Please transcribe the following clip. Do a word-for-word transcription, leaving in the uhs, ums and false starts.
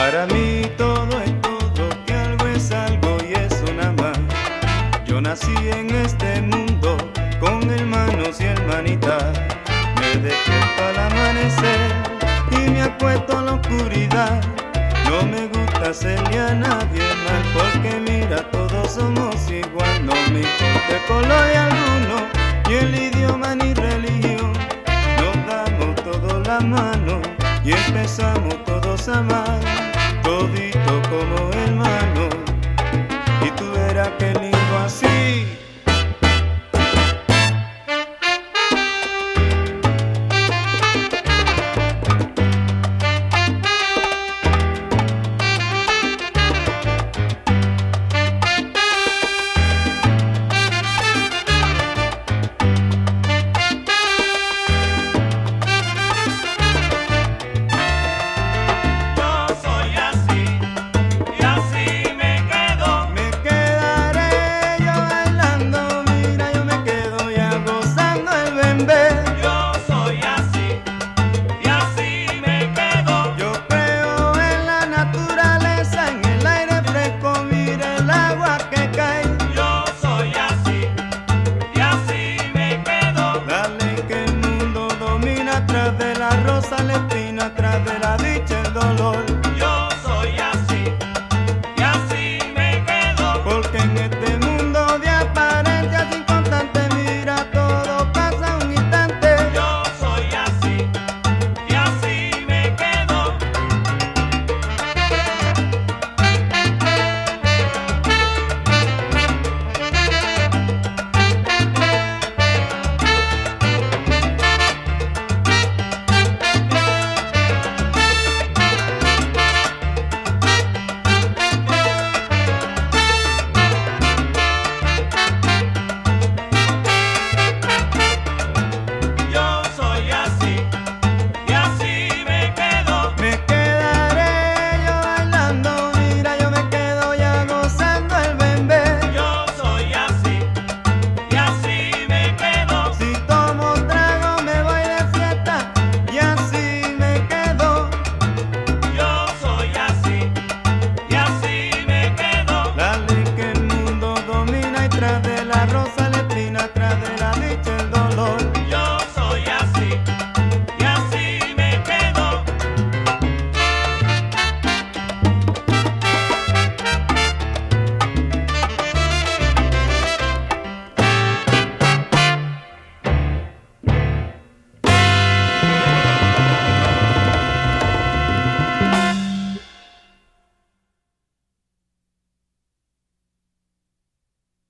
Para mí todo es todo, que algo es algo y eso nada más. Yo nací en este mundo con hermanos y hermanitas. Me despierto al amanecer y me acuesto en la oscuridad. No me gusta hacerle a nadie mal, porque mira, todos somos igual. No me importa el color de alguno, ni el idioma ni religión. Nos damos todos la mano y empezamos todos a amar, todito como es.